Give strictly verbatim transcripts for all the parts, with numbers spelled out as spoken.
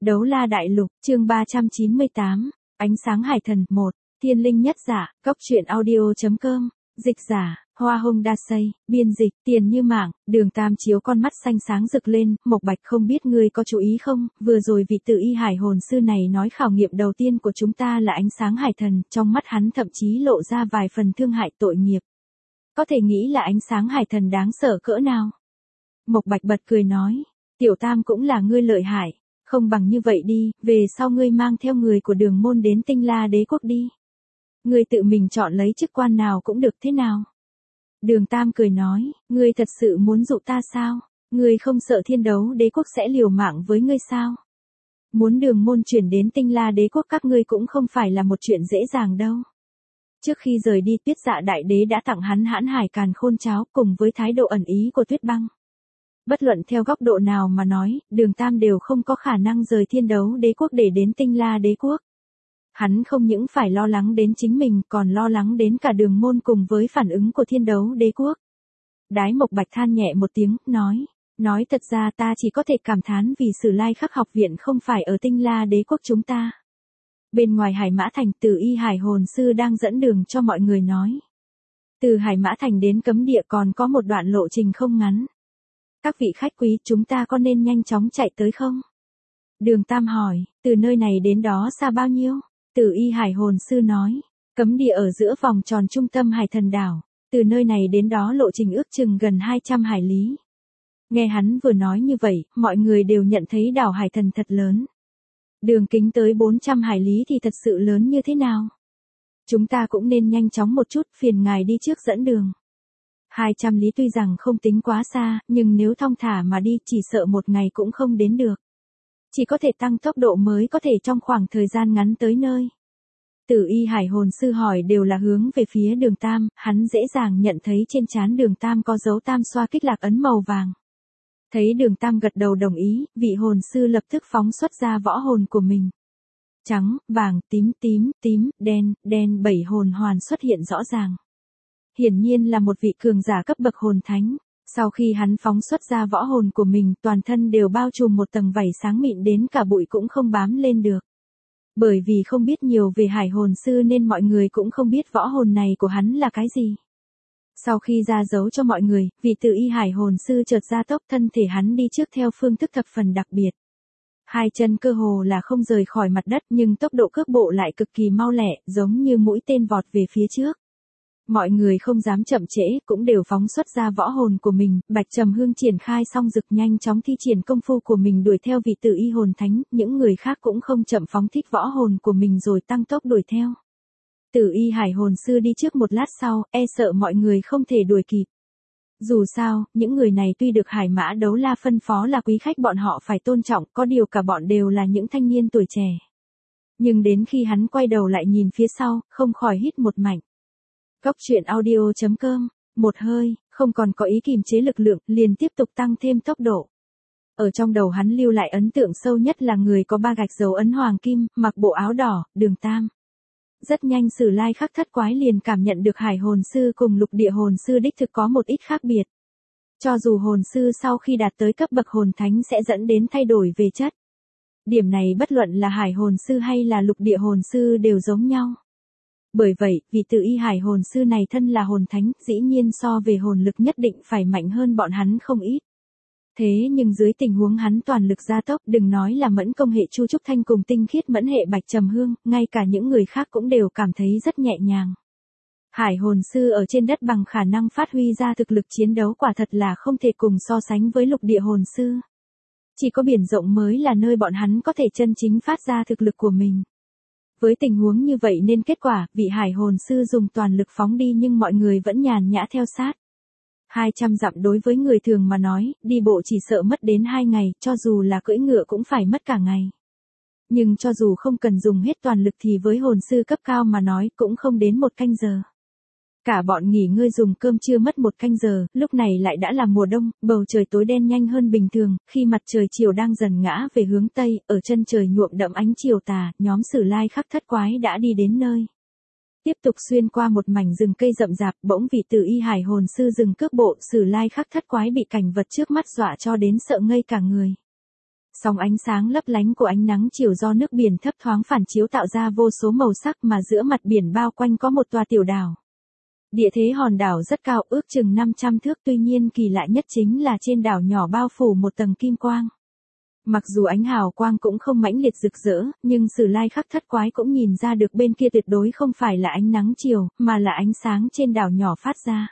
Đấu La Đại Lục, chương ba trăm chín mươi tám, Ánh sáng hải thần, một, Thiên linh nhất giả, cốc truyện audio.com, dịch giả, Hoa Hồng Đa Xây, biên dịch, Tiền Như Mảng, Đường Tam chiếu con mắt xanh sáng rực lên, Mộc Bạch không biết ngươi có chú ý không, vừa rồi vị tự y hải hồn sư này nói khảo nghiệm đầu tiên của chúng ta là ánh sáng hải thần, trong mắt hắn thậm chí lộ ra vài phần thương hại tội nghiệp. Có thể nghĩ là ánh sáng hải thần đáng sợ cỡ nào. Mộc Bạch bật cười nói, Tiểu Tam cũng là ngươi lợi hại. Không bằng như vậy đi, về sau ngươi mang theo người của Đường môn đến Tinh La Đế quốc đi. Ngươi tự mình chọn lấy chức quan nào cũng được thế nào. Đường Tam cười nói, ngươi thật sự muốn dụ ta sao? Ngươi không sợ Thiên Đấu Đế quốc sẽ liều mạng với ngươi sao? Muốn Đường môn chuyển đến Tinh La Đế quốc các ngươi cũng không phải là một chuyện dễ dàng đâu. Trước khi rời đi, Tuyết Dạ Đại Đế đã tặng hắn Hãn Hải Càn Khôn Cháo cùng với thái độ ẩn ý của Tuyết Băng. Bất luận theo góc độ nào mà nói, Đường Tam đều không có khả năng rời Thiên Đấu Đế quốc để đến Tinh La Đế quốc. Hắn không những phải lo lắng đến chính mình, còn lo lắng đến cả Đường môn cùng với phản ứng của Thiên Đấu Đế quốc. Đái Mộc Bạch than nhẹ một tiếng, nói, nói thật ra ta chỉ có thể cảm thán vì Sử Lai Khắc học viện không phải ở Tinh La Đế quốc chúng ta. Bên ngoài Hải Mã Thành, Từ Y Hải hồn sư đang dẫn đường cho mọi người nói. Từ Hải Mã Thành đến cấm địa còn có một đoạn lộ trình không ngắn. Các vị khách quý, chúng ta có nên nhanh chóng chạy tới không? Đường Tam hỏi, từ nơi này đến đó xa bao nhiêu? Từ Y Hải hồn sư nói, cấm địa ở giữa vòng tròn trung tâm Hải Thần đảo, từ nơi này đến đó lộ trình ước chừng gần hai trăm hải lý. Nghe hắn vừa nói như vậy, mọi người đều nhận thấy đảo Hải Thần thật lớn. Đường kính tới bốn trăm hải lý thì thật sự lớn như thế nào? Chúng ta cũng nên nhanh chóng một chút, phiền ngài đi trước dẫn đường. hai trăm lý tuy rằng không tính quá xa, nhưng nếu thong thả mà đi chỉ sợ một ngày cũng không đến được. Chỉ có thể tăng tốc độ mới có thể trong khoảng thời gian ngắn tới nơi. Tử Y Hải hồn sư hỏi đều là hướng về phía Đường Tam, hắn dễ dàng nhận thấy trên trán Đường Tam có dấu tam xoa kích lạc ấn màu vàng. Thấy Đường Tam gật đầu đồng ý, vị hồn sư lập tức phóng xuất ra võ hồn của mình. Trắng, vàng, tím, tím, tím, đen, đen bảy hồn hoàn xuất hiện rõ ràng. Hiển nhiên là một vị cường giả cấp bậc hồn thánh. Sau khi hắn phóng xuất ra võ hồn của mình, toàn thân đều bao trùm một tầng vảy sáng mịn đến cả bụi cũng không bám lên được. Bởi vì không biết nhiều về hải hồn sư nên mọi người cũng không biết võ hồn này của hắn là cái gì. Sau khi ra dấu cho mọi người, vị Từ Y Hải hồn sư chợt ra tốc, thân thể hắn đi trước theo phương thức thập phần đặc biệt. Hai chân cơ hồ là không rời khỏi mặt đất nhưng tốc độ cước bộ lại cực kỳ mau lẹ, giống như mũi tên vọt về phía trước. Mọi người không dám chậm trễ, cũng đều phóng xuất ra võ hồn của mình, Bạch Trầm Hương triển khai song dực nhanh chóng thi triển công phu của mình đuổi theo vị Tử Y hồn thánh, những người khác cũng không chậm phóng thích võ hồn của mình rồi tăng tốc đuổi theo. Tử Y Hải hồn sư đi trước một lát sau, e sợ mọi người không thể đuổi kịp. Dù sao, những người này tuy được Hải Mã Đấu La phân phó là quý khách bọn họ phải tôn trọng, có điều cả bọn đều là những thanh niên tuổi trẻ. Nhưng đến khi hắn quay đầu lại nhìn phía sau, không khỏi hít một mạnh. Cốc truyện audio.com, một hơi, không còn có ý kìm chế lực lượng, liền tiếp tục tăng thêm tốc độ. Ở trong đầu hắn lưu lại ấn tượng sâu nhất là người có ba gạch dấu ấn hoàng kim, mặc bộ áo đỏ, Đường Tam. Rất nhanh Sử Lai Khắc thất quái liền cảm nhận được hải hồn sư cùng lục địa hồn sư đích thực có một ít khác biệt. Cho dù hồn sư sau khi đạt tới cấp bậc hồn thánh sẽ dẫn đến thay đổi về chất. Điểm này bất luận là hải hồn sư hay là lục địa hồn sư đều giống nhau. Bởi vậy, vị Tử Y Hải hồn sư này thân là hồn thánh, dĩ nhiên so về hồn lực nhất định phải mạnh hơn bọn hắn không ít. Thế nhưng dưới tình huống hắn toàn lực gia tốc, đừng nói là mẫn công hệ Chu Trúc Thanh cùng tinh khiết mẫn hệ Bạch Trầm Hương, ngay cả những người khác cũng đều cảm thấy rất nhẹ nhàng. Hải hồn sư ở trên đất bằng khả năng phát huy ra thực lực chiến đấu quả thật là không thể cùng so sánh với lục địa hồn sư. Chỉ có biển rộng mới là nơi bọn hắn có thể chân chính phát ra thực lực của mình. Với tình huống như vậy nên kết quả, vị hải hồn sư dùng toàn lực phóng đi nhưng mọi người vẫn nhàn nhã theo sát. hai trăm dặm đối với người thường mà nói, đi bộ chỉ sợ mất đến hai ngày, cho dù là cưỡi ngựa cũng phải mất cả ngày. Nhưng cho dù không cần dùng hết toàn lực thì với hồn sư cấp cao mà nói cũng không đến một canh giờ. Cả bọn nghỉ ngơi dùng cơm trưa mất một canh giờ, lúc này lại đã là mùa đông, bầu trời tối đen nhanh hơn bình thường, khi mặt trời chiều đang dần ngã về hướng Tây, ở chân trời nhuộm đậm ánh chiều tà, nhóm Sử Lai Khắc thất quái đã đi đến nơi. Tiếp tục xuyên qua một mảnh rừng cây rậm rạp, bỗng vị Tử Y Hải hồn sư dừng cước bộ, Sử Lai Khắc thất quái bị cảnh vật trước mắt dọa cho đến sợ ngây cả người. Sóng ánh sáng lấp lánh của ánh nắng chiều do nước biển thấp thoáng phản chiếu tạo ra vô số màu sắc mà giữa mặt biển bao quanh có một tòa tiểu đảo. Địa thế hòn đảo rất cao, ước chừng năm trăm thước, tuy nhiên kỳ lạ nhất chính là trên đảo nhỏ bao phủ một tầng kim quang. Mặc dù ánh hào quang cũng không mãnh liệt rực rỡ, nhưng Sử Lai Khắc Thất Quái cũng nhìn ra được bên kia tuyệt đối không phải là ánh nắng chiều, mà là ánh sáng trên đảo nhỏ phát ra.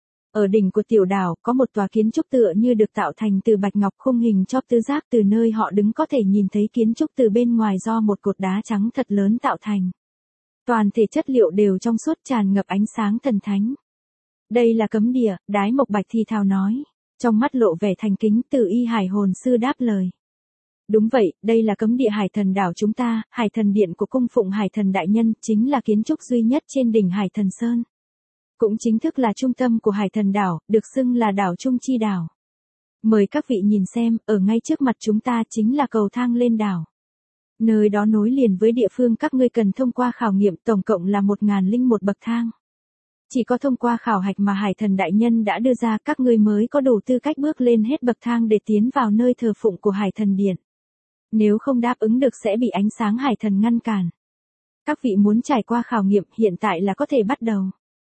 Ở đỉnh của tiểu đảo, có một tòa kiến trúc tựa như được tạo thành từ bạch ngọc khung hình chóp tứ giác, từ nơi họ đứng có thể nhìn thấy kiến trúc từ bên ngoài do một cột đá trắng thật lớn tạo thành. Toàn thể chất liệu đều trong suốt tràn ngập ánh sáng thần thánh. Đây là cấm địa, Đái Mộc Bạch thì thào nói. Trong mắt lộ vẻ thành kính, Từ Y Hải Hồn Sư đáp lời. Đúng vậy, đây là cấm địa Hải Thần đảo chúng ta, Hải Thần Điện của cung phụng Hải Thần Đại Nhân, chính là kiến trúc duy nhất trên đỉnh Hải Thần Sơn. Cũng chính thức là trung tâm của Hải Thần đảo, được xưng là đảo Trung Chi đảo. Mời các vị nhìn xem, ở ngay trước mặt chúng ta chính là cầu thang lên đảo. Nơi đó nối liền với địa phương các ngươi cần thông qua khảo nghiệm, tổng cộng là một nghìn lẻ một bậc thang. Chỉ có thông qua khảo hạch mà Hải Thần Đại Nhân đã đưa ra, các ngươi mới có đủ tư cách bước lên hết bậc thang để tiến vào nơi thờ phụng của Hải Thần Điện. Nếu không đáp ứng được sẽ bị ánh sáng Hải Thần ngăn cản. Các vị muốn trải qua khảo nghiệm hiện tại là có thể bắt đầu.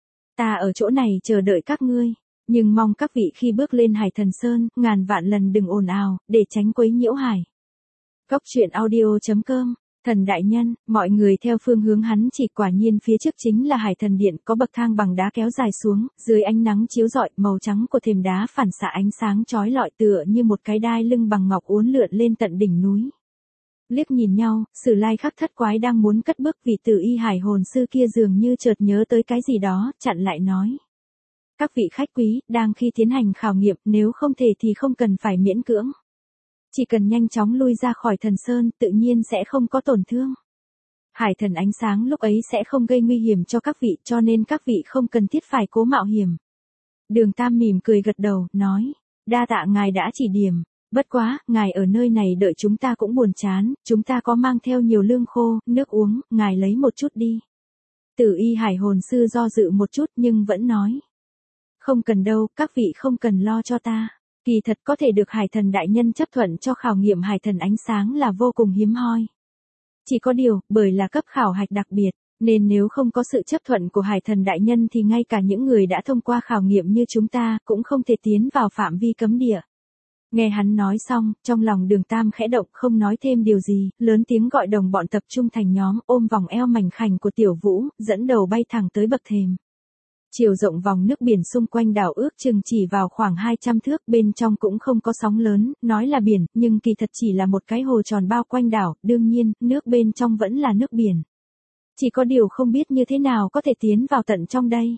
Ta ở chỗ này chờ đợi các ngươi, nhưng mong các vị khi bước lên Hải Thần Sơn, ngàn vạn lần đừng ồn ào, để tránh quấy nhiễu hải. Cốc truyện audio chấm com. Thần Đại Nhân, mọi người theo phương hướng hắn chỉ, quả nhiên phía trước chính là Hải Thần Điện, có bậc thang bằng đá kéo dài xuống, dưới ánh nắng chiếu rọi, màu trắng của thềm đá phản xạ ánh sáng chói lọi tựa như một cái đai lưng bằng ngọc uốn lượn lên tận đỉnh núi. Liếc nhìn nhau, Sử Lai Khắc Thất Quái đang muốn cất bước, vì Từ Y Hải Hồn Sư kia dường như chợt nhớ tới cái gì đó, chặn lại nói. Các vị khách quý, đang khi tiến hành khảo nghiệm, nếu không thể thì không cần phải miễn cưỡng. Chỉ cần nhanh chóng lui ra khỏi Thần Sơn, tự nhiên sẽ không có tổn thương. Hải Thần ánh sáng lúc ấy sẽ không gây nguy hiểm cho các vị, cho nên các vị không cần thiết phải cố mạo hiểm. Đường Tam mỉm cười gật đầu, nói, đa tạ ngài đã chỉ điểm. Bất quá, ngài ở nơi này đợi chúng ta cũng buồn chán, chúng ta có mang theo nhiều lương khô, nước uống, ngài lấy một chút đi. Từ Y Hải Hồn Sư do dự một chút nhưng vẫn nói. Không cần đâu, các vị không cần lo cho ta. Kỳ thật có thể được Hải Thần Đại Nhân chấp thuận cho khảo nghiệm Hải Thần ánh sáng là vô cùng hiếm hoi. Chỉ có điều, bởi là cấp khảo hạch đặc biệt, nên nếu không có sự chấp thuận của Hải Thần Đại Nhân thì ngay cả những người đã thông qua khảo nghiệm như chúng ta cũng không thể tiến vào phạm vi cấm địa. Nghe hắn nói xong, trong lòng Đường Tam khẽ động, không nói thêm điều gì, lớn tiếng gọi đồng bọn tập trung thành nhóm, ôm vòng eo mảnh khảnh của Tiểu Vũ, dẫn đầu bay thẳng tới bậc thềm. Chiều rộng vòng nước biển xung quanh đảo ước chừng chỉ vào khoảng hai trăm thước, bên trong cũng không có sóng lớn, nói là biển, nhưng kỳ thật chỉ là một cái hồ tròn bao quanh đảo, đương nhiên, nước bên trong vẫn là nước biển. Chỉ có điều không biết như thế nào có thể tiến vào tận trong đây.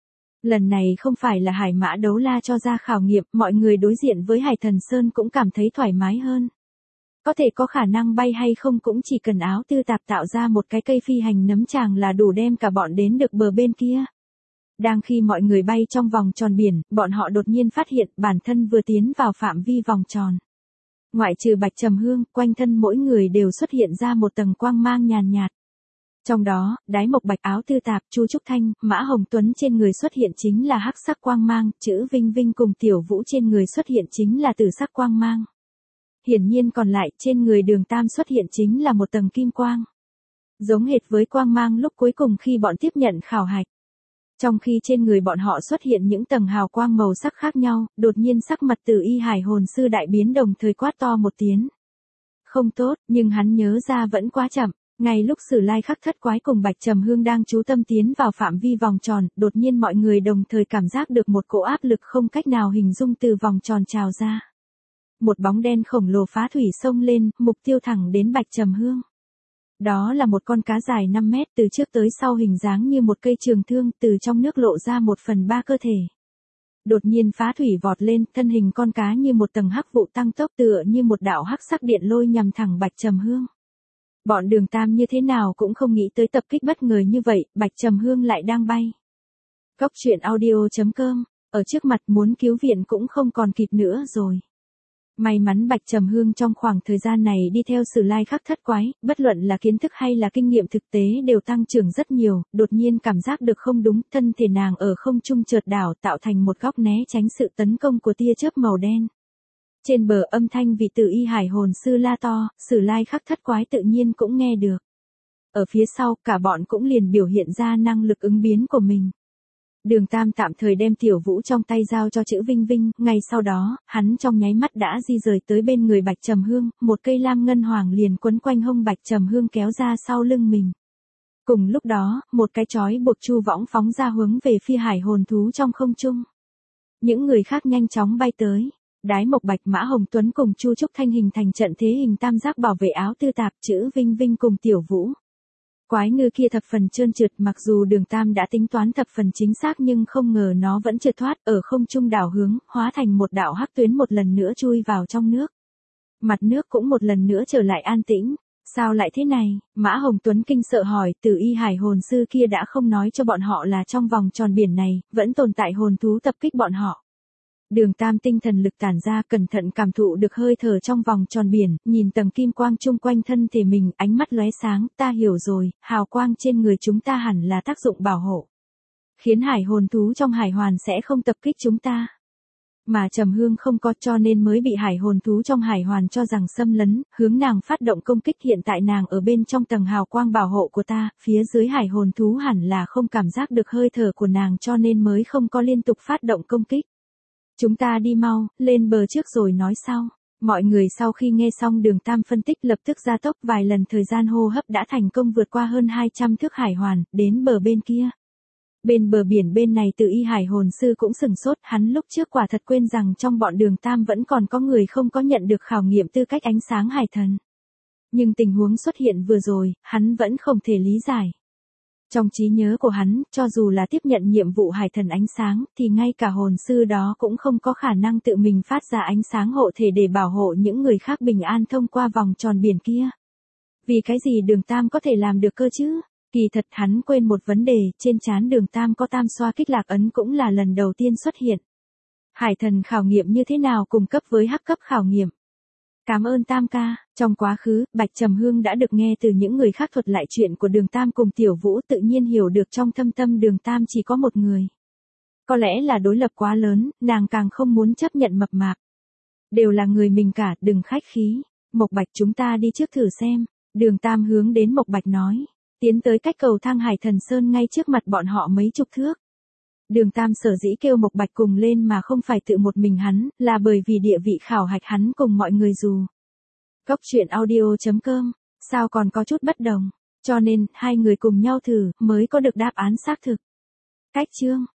Lần này không phải là Hải Mã Đấu La cho ra khảo nghiệm, mọi người đối diện với Hải Thần Sơn cũng cảm thấy thoải mái hơn. Có thể có khả năng bay hay không cũng chỉ cần áo tư tạp tạo ra một cái cây phi hành nấm tràng là đủ đem cả bọn đến được bờ bên kia. Đang khi mọi người bay trong vòng tròn biển, bọn họ đột nhiên phát hiện bản thân vừa tiến vào phạm vi vòng tròn. Ngoại trừ Bạch Trầm Hương, quanh thân mỗi người đều xuất hiện ra một tầng quang mang nhàn nhạt. Trong đó, Đái Mộc Bạch áo tư tạp, Chu Trúc Thanh, Mã Hồng Tuấn trên người xuất hiện chính là hắc sắc quang mang, chữ Vinh Vinh cùng Tiểu Vũ trên người xuất hiện chính là tử sắc quang mang. Hiển nhiên còn lại, trên người Đường Tam xuất hiện chính là một tầng kim quang. Giống hệt với quang mang lúc cuối cùng khi bọn tiếp nhận khảo hạch. Trong khi trên người bọn họ xuất hiện những tầng hào quang màu sắc khác nhau, đột nhiên sắc mặt Từ Y Hải Hồn Sư đại biến, đồng thời quát to một tiếng. Không tốt, nhưng hắn nhớ ra vẫn quá chậm. Ngay lúc Sử Lai Khắc Thất Quái cùng Bạch Trầm Hương đang chú tâm tiến vào phạm vi vòng tròn, đột nhiên mọi người đồng thời cảm giác được một cỗ áp lực không cách nào hình dung từ vòng tròn trào ra. Một bóng đen khổng lồ phá thủy xông lên, mục tiêu thẳng đến Bạch Trầm Hương. Đó là một con cá dài năm mét, từ trước tới sau hình dáng như một cây trường thương, từ trong nước lộ ra một phần ba cơ thể. Đột nhiên phá thủy vọt lên, thân hình con cá như một tầng hắc vụ tăng tốc, tựa như một đạo hắc sắc điện lôi nhằm thẳng Bạch Trầm Hương. Bọn Đường Tam như thế nào cũng không nghĩ tới tập kích bất ngờ như vậy, Bạch Trầm Hương lại đang bay. Cốc truyện audio chấm com, ở trước mặt muốn cứu viện cũng không còn kịp nữa rồi. May mắn Bạch Trầm Hương trong khoảng thời gian này đi theo Sử Lai Khắc Thất Quái, bất luận là kiến thức hay là kinh nghiệm thực tế đều tăng trưởng rất nhiều, đột nhiên cảm giác được không đúng, thân thể nàng ở không trung chợt đảo tạo thành một góc né tránh sự tấn công của tia chớp màu đen. Trên bờ âm thanh vị Từ Y Hải hồn sư la to, Sử Lai Khắc thất quái tự nhiên cũng nghe được. Ở phía sau, cả bọn cũng liền biểu hiện ra năng lực ứng biến của mình. Đường Tam tạm thời đem Tiểu Vũ trong tay giao cho Chữ Vinh Vinh, ngay sau đó, hắn trong nháy mắt đã di rời tới bên người Bạch Trầm Hương, một cây lam ngân hoàng liền quấn quanh hông Bạch Trầm Hương kéo ra sau lưng mình. Cùng lúc đó, một cái chói buộc chu võng phóng ra hướng về phía hải hồn thú trong không trung. Những người khác nhanh chóng bay tới. Đái Mộc Bạch, Mã Hồng Tuấn cùng Chu Trúc Thanh hình thành trận thế hình tam giác bảo vệ áo tư tạp, Chữ Vinh Vinh cùng Tiểu Vũ. Quái ngư kia thập phần trơn trượt, mặc dù Đường Tam đã tính toán thập phần chính xác nhưng không ngờ nó vẫn trượt thoát, ở không trung đảo hướng, hóa thành một đạo hắc tuyến một lần nữa chui vào trong nước. Mặt nước cũng một lần nữa trở lại an tĩnh. Sao lại thế này? Mã Hồng Tuấn kinh sợ hỏi, Từ Y Hải hồn sư kia đã không nói cho bọn họ là trong vòng tròn biển này, vẫn tồn tại hồn thú tập kích bọn họ. Đường Tam tinh thần lực tản ra, cẩn thận cảm thụ được hơi thở trong vòng tròn biển, nhìn tầng kim quang chung quanh thân thể mình, ánh mắt lóe sáng, ta hiểu rồi, hào quang trên người chúng ta hẳn là tác dụng bảo hộ. Khiến hải hồn thú trong hải hoàn sẽ không tập kích chúng ta. Mà Trầm Hương không có, cho nên mới bị hải hồn thú trong hải hoàn cho rằng xâm lấn, hướng nàng phát động công kích. Hiện tại nàng ở bên trong tầng hào quang bảo hộ của ta, phía dưới hải hồn thú hẳn là không cảm giác được hơi thở của nàng cho nên mới không có liên tục phát động công kích. Chúng ta đi mau, lên bờ trước rồi nói sau. Mọi người sau khi nghe xong Đường Tam phân tích lập tức gia tốc, vài lần thời gian hô hấp đã thành công vượt qua hơn hai trăm thước hải hoàn, đến bờ bên kia. Bên bờ biển bên này Từ Y Hải hồn sư cũng sừng sốt, hắn lúc trước quả thật quên rằng trong bọn Đường Tam vẫn còn có người không có nhận được khảo nghiệm tư cách ánh sáng hải thần. Nhưng tình huống xuất hiện vừa rồi, hắn vẫn không thể lý giải. Trong trí nhớ của hắn, cho dù là tiếp nhận nhiệm vụ hải thần ánh sáng, thì ngay cả hồn sư đó cũng không có khả năng tự mình phát ra ánh sáng hộ thể để bảo hộ những người khác bình an thông qua vòng tròn biển kia. Vì cái gì Đường Tam có thể làm được cơ chứ? Kỳ thật hắn quên một vấn đề, trên trán Đường Tam có tam xoa kích lạc ấn cũng là lần đầu tiên xuất hiện. Hải thần khảo nghiệm như thế nào cùng cấp với hắc cấp khảo nghiệm? Cảm ơn Tam ca, trong quá khứ, Bạch Trầm Hương đã được nghe từ những người khác thuật lại chuyện của Đường Tam cùng Tiểu Vũ, tự nhiên hiểu được trong thâm tâm Đường Tam chỉ có một người. Có lẽ là đối lập quá lớn, nàng càng không muốn chấp nhận mập mạp. Đều là người mình cả, đừng khách khí. Mộc Bạch, chúng ta đi trước thử xem. Đường Tam hướng đến Mộc Bạch nói. Tiến tới cách cầu thang Hải Thần Sơn ngay trước mặt bọn họ mấy chục thước. Đường Tam sở dĩ kêu Mộc Bạch cùng lên mà không phải tự một mình hắn, là bởi vì địa vị khảo hạch hắn cùng mọi người dù. Cốc truyện audio chấm com, sao còn có chút bất đồng, cho nên, hai người cùng nhau thử, mới có được đáp án xác thực. Cách chương